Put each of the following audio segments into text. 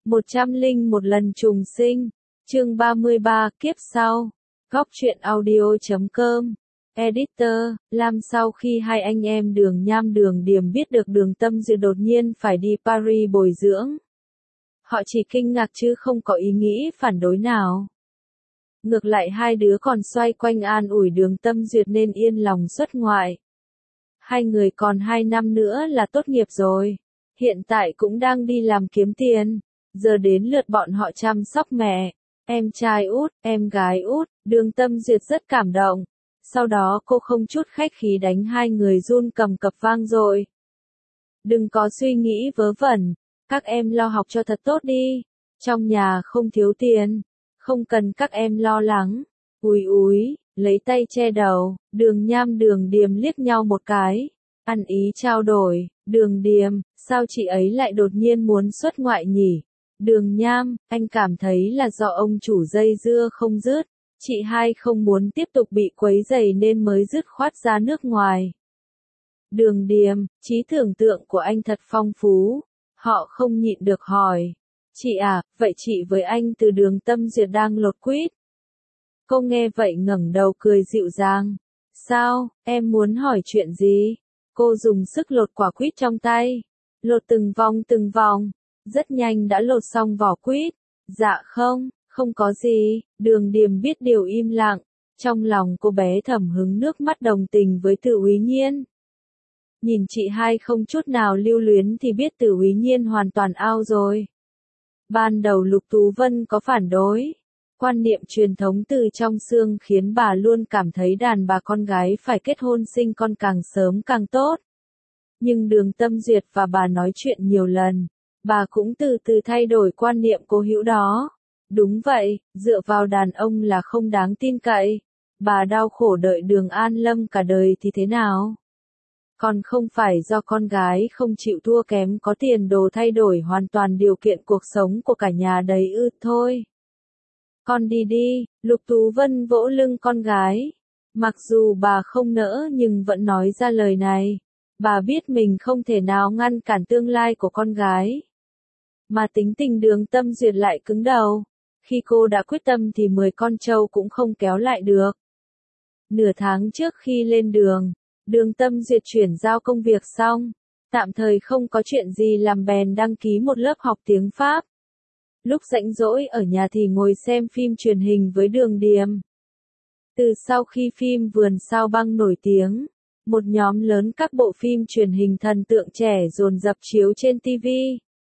101 lần trùng sinh. Chương 33, kiếp sau. Góc truyện audio.com. Editor, Lam. Sau khi hai anh em Đường Nham Đường Điềm biết được Đường Tâm Duyệt đột nhiên phải đi Paris bồi dưỡng, họ chỉ kinh ngạc chứ không có ý nghĩ phản đối nào. Ngược lại hai đứa còn xoay quanh an ủi Đường Tâm Duyệt nên yên lòng xuất ngoại. Hai người còn 2 năm nữa là tốt nghiệp rồi. Hiện tại cũng đang đi làm kiếm tiền. Giờ đến lượt bọn họ chăm sóc mẹ, em trai út, em gái út. Đường Tâm Duyệt rất cảm động. Sau đó cô không chút khách khí đánh hai người run cầm cập vang dội. Đừng có suy nghĩ vớ vẩn. Các em lo học cho thật tốt đi. Trong nhà không thiếu tiền. Không cần các em lo lắng. Úi úi, lấy tay che đầu. Đường Nham Đường Điềm liếc nhau một cái. Ăn ý trao đổi. Đường Điềm, sao chị ấy lại đột nhiên muốn xuất ngoại nhỉ? Đường Nham, anh cảm thấy là do ông chủ dây dưa không dứt. Chị hai không muốn tiếp tục bị quấy rầy nên mới dứt khoát ra nước ngoài. Đường Điềm, trí tưởng tượng của anh thật phong phú. Họ không nhịn được hỏi. Chị à, vậy chị với anh từ Đường Tâm Duyệt đang lột quýt. Cô nghe vậy ngẩng đầu cười dịu dàng. Sao, em muốn hỏi chuyện gì? Cô dùng sức lột quả quýt trong tay. Lột từng vòng. Rất nhanh đã lột xong vỏ quýt. Dạ không có gì. Đường Điềm biết điều im lặng. Trong lòng cô bé thầm hứng nước mắt đồng tình với Từ Úy Nhiên. Nhìn chị hai không chút nào lưu luyến thì biết Từ Úy Nhiên hoàn toàn out rồi. Ban đầu Lục Tú Vân có phản đối. Quan niệm truyền thống từ trong xương khiến bà luôn cảm thấy đàn bà con gái phải kết hôn sinh con càng sớm càng tốt. Nhưng Đường Tâm Duyệt và bà nói chuyện nhiều lần, bà cũng từ từ thay đổi quan niệm cố hữu đó. Đúng vậy, dựa vào đàn ông là không đáng tin cậy. Bà đau khổ đợi Đường An Lâm cả đời thì thế nào? Còn không phải do con gái không chịu thua kém có tiền đồ thay đổi hoàn toàn điều kiện cuộc sống của cả nhà đấy ư thôi. Con đi đi, Lục Tú Vân vỗ lưng con gái. Mặc dù bà không nỡ nhưng vẫn nói ra lời này. Bà biết mình không thể nào ngăn cản tương lai của con gái. Mà tính tình Đường Tâm Duyệt lại cứng đầu. Khi cô đã quyết tâm thì 10 con trâu cũng không kéo lại được. Nửa tháng trước khi lên đường, Đường Tâm Duyệt chuyển giao công việc xong. Tạm thời không có chuyện gì làm bèn đăng ký một lớp học tiếng Pháp. Lúc rảnh rỗi ở nhà thì ngồi xem phim truyền hình với Đường Điềm. Từ sau khi phim Vườn Sao Băng nổi tiếng, một nhóm lớn các bộ phim truyền hình thần tượng trẻ dồn dập chiếu trên TV.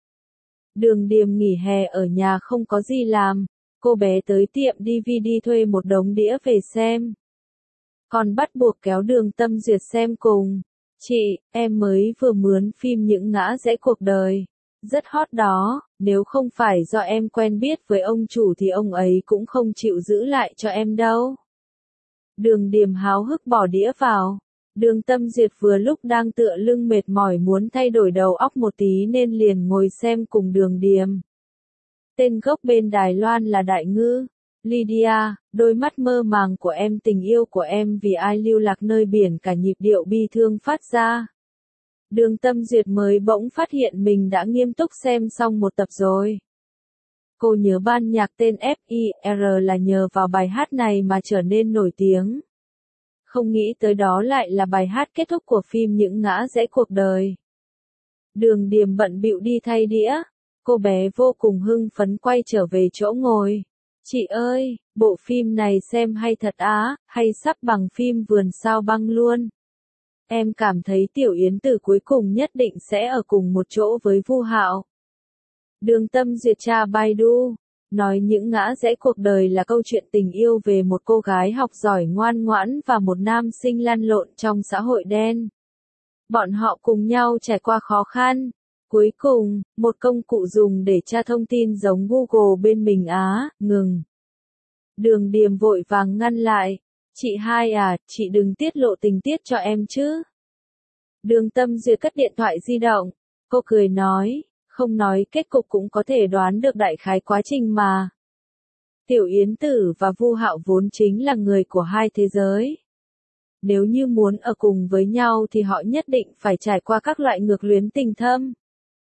Đường Điềm nghỉ hè ở nhà không có gì làm, cô bé tới tiệm DVD thuê một đống đĩa về xem. Còn bắt buộc kéo Đường Tâm Duyệt xem cùng. Chị, em mới vừa mướn phim Những ngã rẽ cuộc đời. Rất hot đó, nếu không phải do em quen biết với ông chủ thì ông ấy cũng không chịu giữ lại cho em đâu. Đường Điềm háo hức bỏ đĩa vào. Đường Tâm Duyệt vừa lúc đang tựa lưng mệt mỏi muốn thay đổi đầu óc một tí nên liền ngồi xem cùng Đường Điềm. Tên gốc bên Đài Loan là Đại Ngư. Lydia, đôi mắt mơ màng của em, tình yêu của em vì ai lưu lạc nơi biển cả, nhịp điệu bi thương phát ra. Đường Tâm Duyệt mới bỗng phát hiện mình đã nghiêm túc xem xong một tập rồi. Cô nhớ ban nhạc tên F.I.R. là nhờ vào bài hát này mà trở nên nổi tiếng. Không nghĩ tới đó lại là bài hát kết thúc của phim Những ngã rẽ cuộc đời. Đường Điềm bận bịu đi thay đĩa. Cô bé vô cùng hưng phấn quay trở về chỗ ngồi. Chị ơi, bộ phim này xem hay thật á, hay sắp bằng phim Vườn Sao Băng luôn. Em cảm thấy Tiểu Yến Tử cuối cùng nhất định sẽ ở cùng một chỗ với Vu Hạo. Đường Tâm Duyệt tra Baidu, nói Những ngã rẽ cuộc đời là câu chuyện tình yêu về một cô gái học giỏi ngoan ngoãn và một nam sinh lăn lộn trong xã hội đen. Bọn họ cùng nhau trải qua khó khăn. Cuối cùng, một công cụ dùng để tra thông tin giống Google bên mình ngừng. Đường Điềm vội vàng ngăn lại. Chị hai à, chị đừng tiết lộ tình tiết cho em chứ. Đường Tâm Duyệt cất điện thoại di động. Cô cười nói, không nói kết cục cũng có thể đoán được đại khái quá trình mà. Tiểu Yến Tử và Vu Hạo vốn chính là người của hai thế giới. Nếu như muốn ở cùng với nhau thì họ nhất định phải trải qua các loại ngược luyến tình thâm.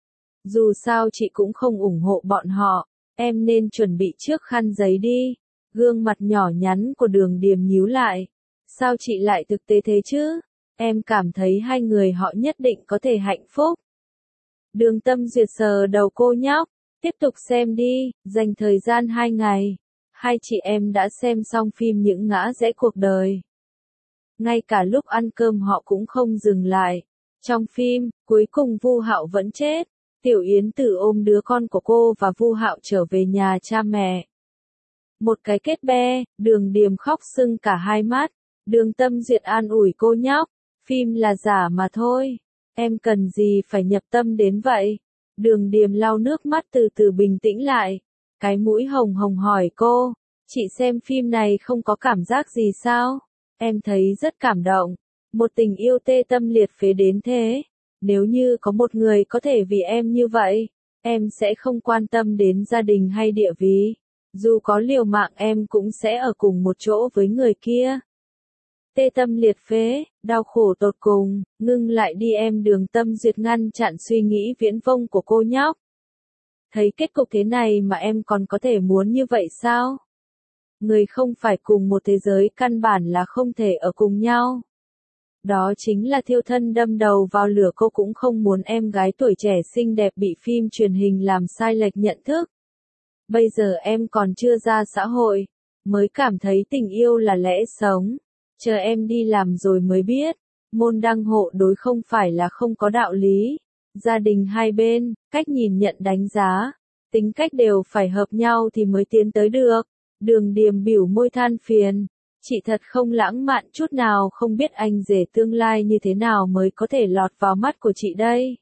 Dù sao chị cũng không ủng hộ bọn họ, em nên chuẩn bị trước khăn giấy đi. Gương mặt nhỏ nhắn của Đường Điềm nhíu lại. Sao chị lại thực tế thế chứ? Em cảm thấy hai người họ nhất định có thể hạnh phúc. Đường Tâm Duyệt sờ đầu cô nhóc. Tiếp tục xem đi, dành thời gian 2 ngày. Hai chị em đã xem xong phim Những ngã rẽ cuộc đời. Ngay cả lúc ăn cơm họ cũng không dừng lại. Trong phim, cuối cùng Vu Hạo vẫn chết. Tiểu Yến Tử ôm đứa con của cô và Vu Hạo trở về nhà cha mẹ. Một cái kết be, Đường Điềm khóc sưng cả hai mắt. Đường Tâm Duyệt an ủi cô nhóc. Phim là giả mà thôi. Em cần gì phải nhập tâm đến vậy? Đường Điềm lau nước mắt từ từ bình tĩnh lại. Cái mũi hồng hồng hỏi cô. Chị xem phim này không có cảm giác gì sao? Em thấy rất cảm động. Một tình yêu tê tâm liệt phế đến thế. Nếu như có một người có thể vì em như vậy, em sẽ không quan tâm đến gia đình hay địa vị. Dù có liều mạng em cũng sẽ ở cùng một chỗ với người kia. Tê tâm liệt phế, đau khổ tột cùng, ngưng lại đi em. Đường Tâm Duyệt ngăn chặn suy nghĩ viễn vông của cô nhóc. Thấy kết cục thế này mà em còn có thể muốn như vậy sao? Người không phải cùng một thế giới căn bản là không thể ở cùng nhau. Đó chính là thiêu thân đâm đầu vào lửa. Cô cũng không muốn em gái tuổi trẻ xinh đẹp bị phim truyền hình làm sai lệch nhận thức. Bây giờ em còn chưa ra xã hội, mới cảm thấy tình yêu là lẽ sống. Chờ em đi làm rồi mới biết, môn đăng hộ đối không phải là không có đạo lý. Gia đình hai bên, cách nhìn nhận đánh giá, tính cách đều phải hợp nhau thì mới tiến tới được. Đường Điềm bĩu môi than phiền. Chị thật không lãng mạn chút nào, không biết anh rể tương lai như thế nào mới có thể lọt vào mắt của chị đây.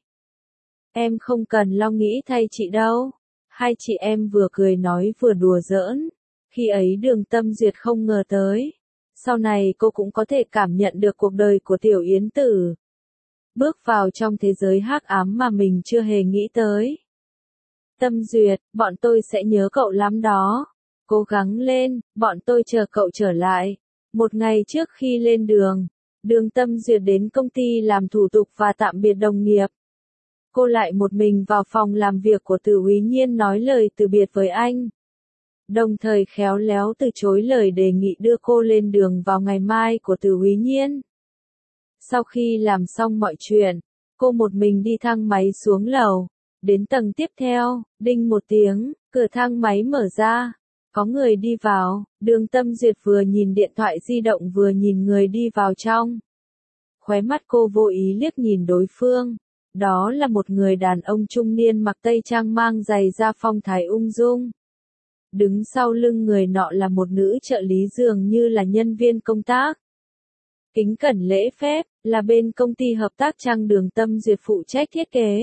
Em không cần lo nghĩ thay chị đâu. Hai chị em vừa cười nói vừa đùa giỡn. Khi ấy Đường Tâm Duyệt không ngờ tới. Sau này cô cũng có thể cảm nhận được cuộc đời của Tiểu Yến Tử. Bước vào trong thế giới hắc ám mà mình chưa hề nghĩ tới. Tâm Duyệt, bọn tôi sẽ nhớ cậu lắm đó. Cố gắng lên, bọn tôi chờ cậu trở lại. Một ngày trước khi lên đường, Đường Tâm Duyệt đến công ty làm thủ tục và tạm biệt đồng nghiệp. Cô lại một mình vào phòng làm việc của Từ Úy Nhiên nói lời từ biệt với anh. Đồng thời khéo léo từ chối lời đề nghị đưa cô lên đường vào ngày mai của Từ Úy Nhiên. Sau khi làm xong mọi chuyện, cô một mình đi thang máy xuống lầu. Đến tầng tiếp theo, đinh một tiếng, cửa thang máy mở ra. Có người đi vào, Đường Tâm Duyệt vừa nhìn điện thoại di động vừa nhìn người đi vào trong. Khóe mắt cô vô ý liếc nhìn đối phương. Đó là một người đàn ông trung niên mặc tây trang mang giày da phong thái ung dung. Đứng sau lưng người nọ là một nữ trợ lý dường như là nhân viên công tác. Kính cẩn lễ phép, là bên công ty hợp tác trang Đường Tâm Duyệt phụ trách thiết kế.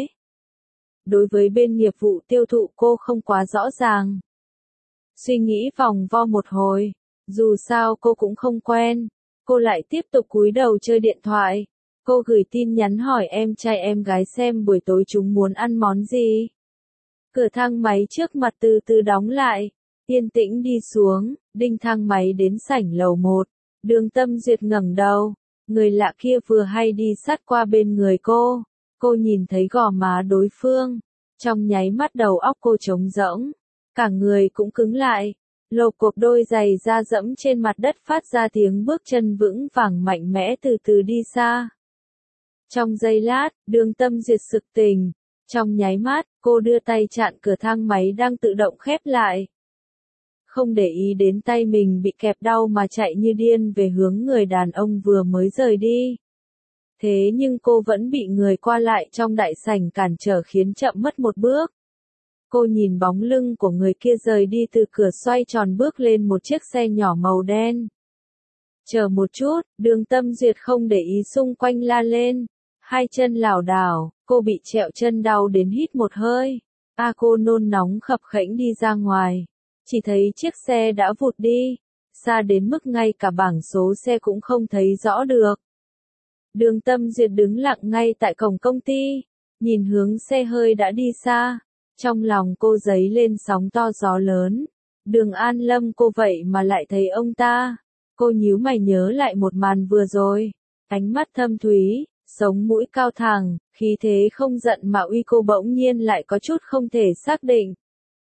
Đối với bên nghiệp vụ tiêu thụ cô không quá rõ ràng. Suy nghĩ vòng vo một hồi, dù sao cô cũng không quen, cô lại tiếp tục cúi đầu chơi điện thoại. Cô gửi tin nhắn hỏi em trai em gái xem buổi tối chúng muốn ăn món gì. Cửa thang máy trước mặt từ từ đóng lại, yên tĩnh đi xuống, đinh thang máy đến sảnh lầu 1. Đường Tâm Duyệt ngẩng đầu, người lạ kia vừa hay đi sát qua bên người cô. Cô nhìn thấy gò má đối phương, trong nháy mắt đầu óc cô trống rỗng. Cả người cũng cứng lại, lộp cộp đôi giày da dẫm trên mặt đất phát ra tiếng bước chân vững vàng mạnh mẽ từ từ đi xa. Trong giây lát, Đường Tâm Duyệt sực tỉnh. Trong nháy mắt, cô đưa tay chặn cửa thang máy đang tự động khép lại. Không để ý đến tay mình bị kẹp đau mà chạy như điên về hướng người đàn ông vừa mới rời đi. Thế nhưng cô vẫn bị người qua lại trong đại sảnh cản trở khiến chậm mất một bước. Cô nhìn bóng lưng của người kia rời đi từ cửa xoay tròn bước lên một chiếc xe nhỏ màu đen. Chờ một chút, Đường Tâm Duyệt không để ý xung quanh la lên. Hai chân lảo đảo, cô bị trẹo chân đau đến hít một hơi. Cô nôn nóng khập khẽnh đi ra ngoài. Chỉ thấy chiếc xe đã vụt đi. Xa đến mức ngay cả bảng số xe cũng không thấy rõ được. Đường Tâm Duyệt đứng lặng ngay tại cổng công ty. Nhìn hướng xe hơi đã đi xa. Trong lòng cô dấy lên sóng to gió lớn. Đường An Lâm cô vậy mà lại thấy ông ta. Cô nhíu mày nhớ lại một màn vừa rồi. Ánh mắt thâm thúy, sống mũi cao thẳng, Khí thế không giận mà uy cô bỗng nhiên lại có chút không thể xác định.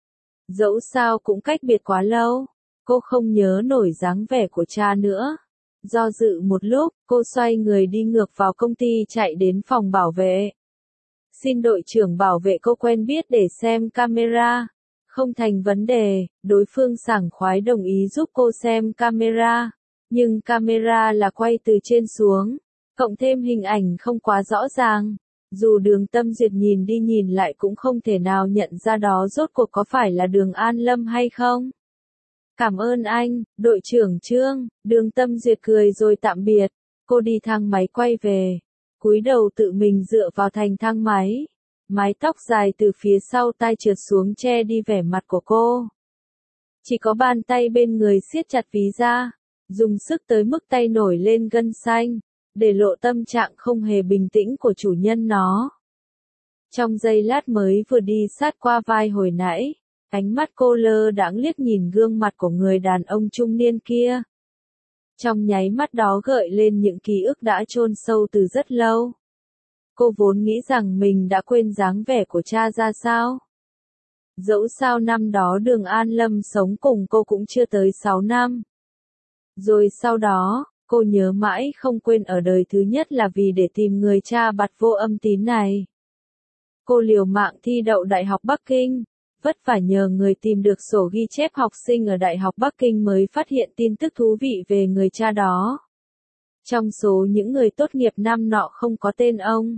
Dẫu sao cũng cách biệt quá lâu, cô không nhớ nổi dáng vẻ của cha nữa. Do dự một lúc, cô xoay người đi ngược vào công ty chạy đến phòng bảo vệ. Xin đội trưởng bảo vệ cô quen biết để xem camera. Không thành vấn đề, đối phương sảng khoái đồng ý giúp cô xem camera. Nhưng camera là quay từ trên xuống, cộng thêm hình ảnh không quá rõ ràng. Dù Đường Tâm Duyệt nhìn đi nhìn lại cũng không thể nào nhận ra đó rốt cuộc có phải là Đường An Lâm hay không. Cảm ơn anh, đội trưởng Trương, Đường Tâm Duyệt cười rồi tạm biệt. Cô đi thang máy quay về, cúi đầu tự mình dựa vào thành thang máy. Mái tóc dài từ phía sau tai trượt xuống che đi vẻ mặt của cô. Chỉ có bàn tay bên người siết chặt ví da, dùng sức tới mức tay nổi lên gân xanh, để lộ tâm trạng không hề bình tĩnh của chủ nhân nó. Trong giây lát mới vừa đi sát qua vai hồi nãy, ánh mắt cô lơ đãng liếc nhìn gương mặt của người đàn ông trung niên kia. Trong nháy mắt đó gợi lên những ký ức đã chôn sâu từ rất lâu. Cô vốn nghĩ rằng mình đã quên dáng vẻ của cha ra sao. Dẫu sao năm đó Đường An Lâm sống cùng cô cũng chưa tới 6 năm. Rồi sau đó, cô nhớ mãi không quên ở đời thứ nhất là vì để tìm người cha bặt vô âm tín này. Cô liều mạng thi đậu Đại học Bắc Kinh, vất vả nhờ người tìm được sổ ghi chép học sinh ở Đại học Bắc Kinh mới phát hiện tin tức thú vị về người cha đó. Trong số những người tốt nghiệp năm nọ không có tên ông.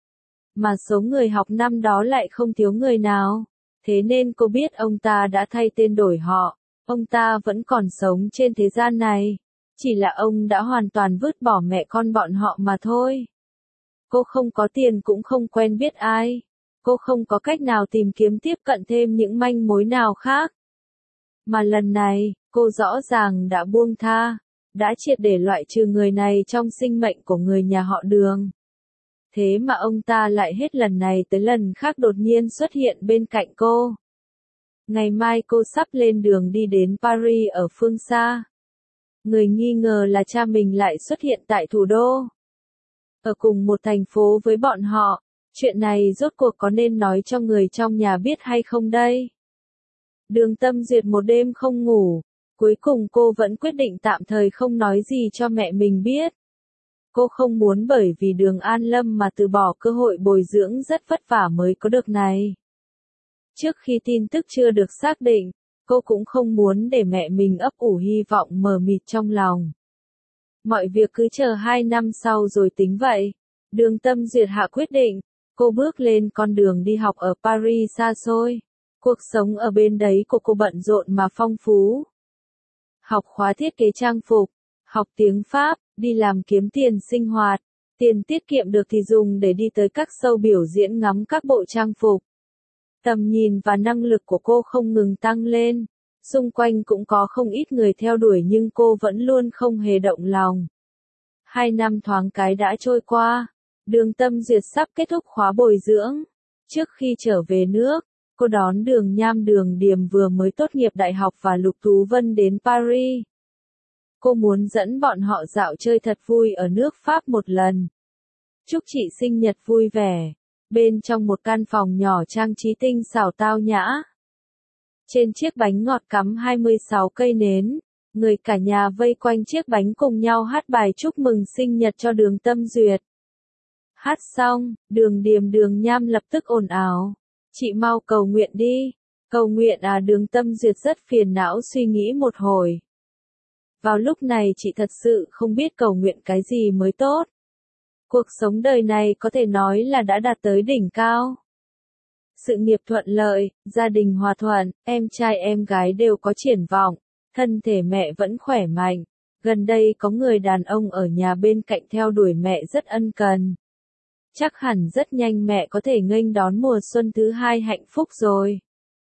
Mà số người học năm đó lại không thiếu người nào. Thế nên cô biết ông ta đã thay tên đổi họ. Ông ta vẫn còn sống trên thế gian này. Chỉ là ông đã hoàn toàn vứt bỏ mẹ con bọn họ mà thôi. Cô không có tiền cũng không quen biết ai. Cô không có cách nào tìm kiếm tiếp cận thêm những manh mối nào khác. Mà lần này, cô rõ ràng đã buông tha, đã triệt để loại trừ người này trong sinh mệnh của người nhà họ Đường. Thế mà ông ta lại hết lần này tới lần khác đột nhiên xuất hiện bên cạnh cô. Ngày mai cô sắp lên đường đi đến Paris ở phương xa. Người nghi ngờ là cha mình lại xuất hiện tại thủ đô. Ở cùng một thành phố với bọn họ, chuyện này rốt cuộc có nên nói cho người trong nhà biết hay không đây? Đường Tâm Duyệt một đêm không ngủ, cuối cùng cô vẫn quyết định tạm thời không nói gì cho mẹ mình biết. Cô không muốn bởi vì Đường An Lâm mà từ bỏ cơ hội bồi dưỡng rất vất vả mới có được này. Trước khi tin tức chưa được xác định, cô cũng không muốn để mẹ mình ấp ủ hy vọng mờ mịt trong lòng. Mọi việc cứ chờ 2 năm sau rồi tính vậy. Đường Tâm Duyệt hạ quyết định, cô bước lên con đường đi học ở Paris xa xôi. Cuộc sống ở bên đấy của cô bận rộn mà phong phú. Học khóa thiết kế trang phục, học tiếng Pháp, đi làm kiếm tiền sinh hoạt. Tiền tiết kiệm được thì dùng để đi tới các show biểu diễn ngắm các bộ trang phục. Tầm nhìn và năng lực của cô không ngừng tăng lên. Xung quanh cũng có không ít người theo đuổi nhưng cô vẫn luôn không hề động lòng. 2 năm thoáng cái đã trôi qua. Đường Tâm Duyệt sắp kết thúc khóa bồi dưỡng. Trước khi trở về nước, cô đón Đường Nham Đường Điềm vừa mới tốt nghiệp đại học và Lục Tú Vân đến Paris. Cô muốn dẫn bọn họ dạo chơi thật vui ở nước Pháp một lần. Chúc chị sinh nhật vui vẻ. Bên trong một căn phòng nhỏ trang trí tinh xảo tao nhã. Trên chiếc bánh ngọt cắm 26 cây nến, người cả nhà vây quanh chiếc bánh cùng nhau hát bài chúc mừng sinh nhật cho Đường Tâm Duyệt. Hát xong, Đường Điềm Đường Nham lập tức ồn ào. Chị mau cầu nguyện đi. Cầu nguyện à? Đường Tâm Duyệt rất phiền não suy nghĩ một hồi. Vào lúc này chị thật sự không biết cầu nguyện cái gì mới tốt. Cuộc sống đời này có thể nói là đã đạt tới đỉnh cao. Sự nghiệp thuận lợi, gia đình hòa thuận, em trai em gái đều có triển vọng, thân thể mẹ vẫn khỏe mạnh. Gần đây có người đàn ông ở nhà bên cạnh theo đuổi mẹ rất ân cần. Chắc hẳn rất nhanh mẹ có thể nghênh đón mùa xuân thứ 2 hạnh phúc rồi.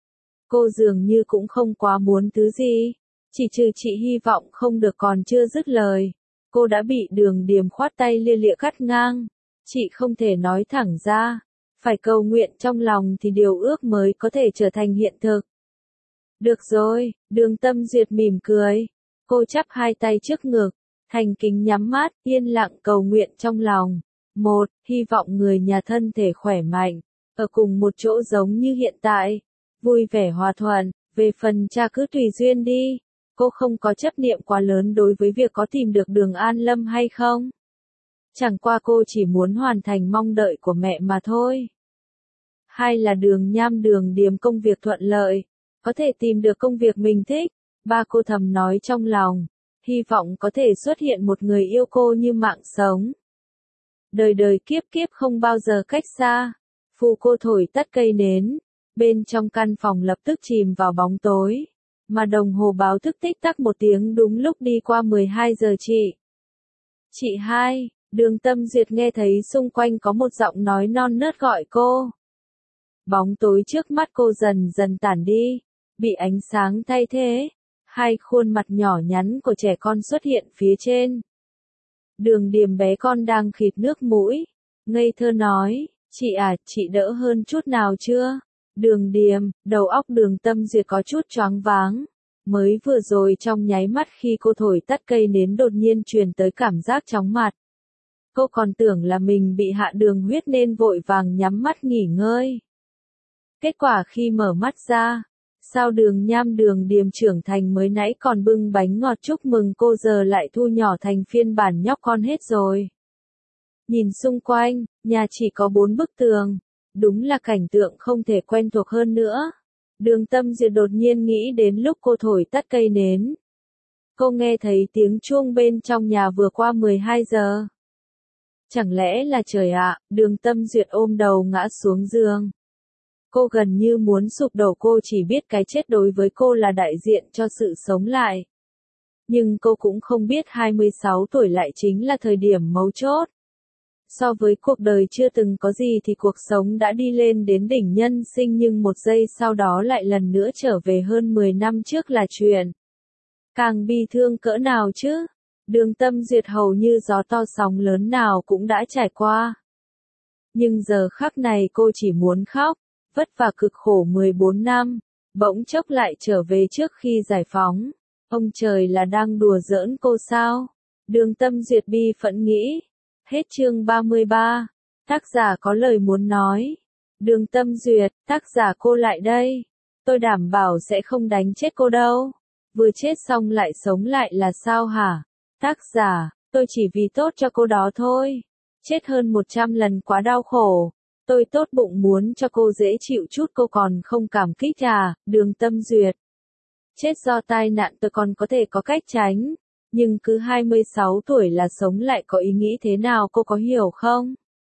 Cô dường như cũng không quá muốn thứ gì, chỉ trừ chị hy vọng không được. Còn chưa dứt lời, cô đã bị Đường Điềm khoát tay lia lịa cắt ngang. Chị không thể nói thẳng ra, phải cầu nguyện trong lòng thì điều ước mới có thể trở thành hiện thực. Được rồi, Đường Tâm Duyệt mỉm cười. Cô chắp hai tay trước ngực, thành kính nhắm mắt, yên lặng cầu nguyện trong lòng. 1. Hy vọng người nhà thân thể khỏe mạnh, ở cùng một chỗ giống như hiện tại, vui vẻ hòa thuận. Về phần cha cứ tùy duyên đi, cô không có chấp niệm quá lớn đối với việc có tìm được Đường An Lâm hay không. Chẳng qua cô chỉ muốn hoàn thành mong đợi của mẹ mà thôi. 2 là Đường Nham Đường Điềm công việc thuận lợi, có thể tìm được công việc mình thích. 3 cô thầm nói trong lòng, hy vọng có thể xuất hiện một người yêu cô như mạng sống. Đời đời kiếp kiếp không bao giờ cách xa. Phụ cô thổi tắt cây nến, bên trong căn phòng lập tức chìm vào bóng tối, mà đồng hồ báo thức tích tắc một tiếng đúng lúc đi qua 12 giờ chị. Chị hai, Đường Tâm Duyệt nghe thấy xung quanh có một giọng nói non nớt gọi cô. Bóng tối trước mắt cô dần dần tản đi, bị ánh sáng thay thế. 2 khuôn mặt nhỏ nhắn của trẻ con xuất hiện phía trên. Đường Điềm bé con đang khịt nước mũi, ngây thơ nói, chị à, chị đỡ hơn chút nào chưa? Đường Điềm, đầu óc Đường Tâm Duyệt có chút choáng váng. Mới vừa rồi trong nháy mắt khi cô thổi tắt cây nến đột nhiên truyền tới cảm giác chóng mặt. Cô còn tưởng là mình bị hạ đường huyết nên vội vàng nhắm mắt nghỉ ngơi. Kết quả khi mở mắt ra, sao Đường Nham Đường Điềm trưởng thành mới nãy còn bưng bánh ngọt chúc mừng cô giờ lại thu nhỏ thành phiên bản nhóc con hết rồi. Nhìn xung quanh, nhà chỉ có 4 bức tường, đúng là cảnh tượng không thể quen thuộc hơn nữa. Đường Tâm Duyệt đột nhiên nghĩ đến lúc cô thổi tắt cây nến. Cô nghe thấy tiếng chuông bên trong nhà vừa qua 12 giờ. Chẳng lẽ là trời ạ, Đường Tâm Duyệt ôm đầu ngã xuống giường. Cô gần như muốn sụp đổ, cô chỉ biết cái chết đối với cô là đại diện cho sự sống lại. Nhưng cô cũng không biết 26 tuổi lại chính là thời điểm mấu chốt. So với cuộc đời chưa từng có gì thì cuộc sống đã đi lên đến đỉnh nhân sinh, nhưng một giây sau đó lại lần nữa trở về hơn 10 năm trước là chuyện. Càng bi thương cỡ nào chứ? Đường Tâm Duyệt hầu như gió to sóng lớn nào cũng đã trải qua. Nhưng giờ khắc này cô chỉ muốn khóc, vất vả cực khổ 14 năm, bỗng chốc lại trở về trước khi giải phóng. Ông trời là đang đùa giỡn cô sao? Đường Tâm Duyệt bi phẫn nghĩ. Hết chương 33. Tác giả có lời muốn nói. Đường Tâm Duyệt, tác giả cô lại đây. Tôi đảm bảo sẽ không đánh chết cô đâu. Vừa chết xong lại sống lại là sao hả? Tác giả, tôi chỉ vì tốt cho cô đó thôi. Chết hơn 100 lần quá đau khổ. Tôi tốt bụng muốn cho cô dễ chịu chút, cô còn không cảm kích à? Đường Tâm Duyệt. Chết do tai nạn tôi còn có thể có cách tránh. Nhưng cứ 26 tuổi là sống lại có ý nghĩ thế nào, cô có hiểu không?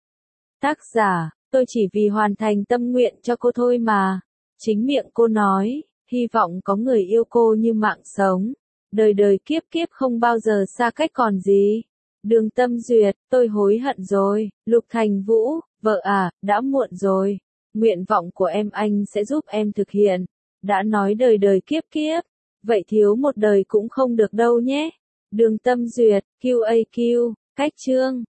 Tác giả, tôi chỉ vì hoàn thành tâm nguyện cho cô thôi mà. Chính miệng cô nói, hy vọng có người yêu cô như mạng sống. Đời đời kiếp kiếp không bao giờ xa cách còn gì. Đường Tâm Duyệt, tôi hối hận rồi. Lục Thành Vũ, vợ à, đã muộn rồi. Nguyện vọng của em anh sẽ giúp em thực hiện. Đã nói đời đời kiếp kiếp, vậy thiếu một đời cũng không được đâu nhé. Đường Tâm Duyệt, QAQ, cách chương.